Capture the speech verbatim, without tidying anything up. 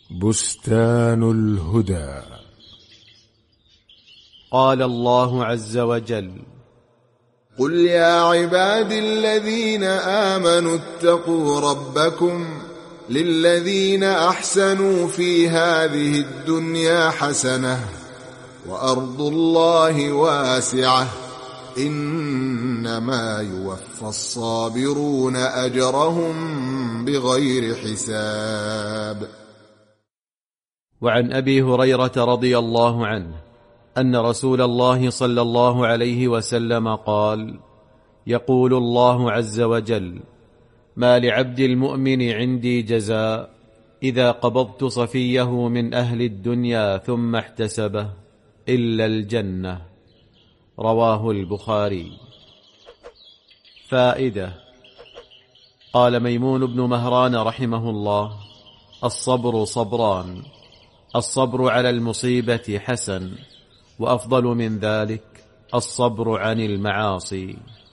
بستان الهدى. قال الله عز وجل: قل يا عبادي الذين آمنوا اتقوا ربكم للذين أحسنوا في هذه الدنيا حسنة وأرض الله واسعة إنما يوفى الصابرون أجرهم بغير حساب. وعن أبي هريرة رضي الله عنه أن رسول الله صلى الله عليه وسلم قال: يقول الله عز وجل: ما لعبد المؤمن عندي جزاء إذا قبضت صفيه من أهل الدنيا ثم احتسبه إلا الجنة. رواه البخاري. فائدة: قال ميمون بن مهران رحمه الله: الصبر صبران، الصبر على المصيبة حسن، وأفضل من ذلك الصبر عن المعاصي.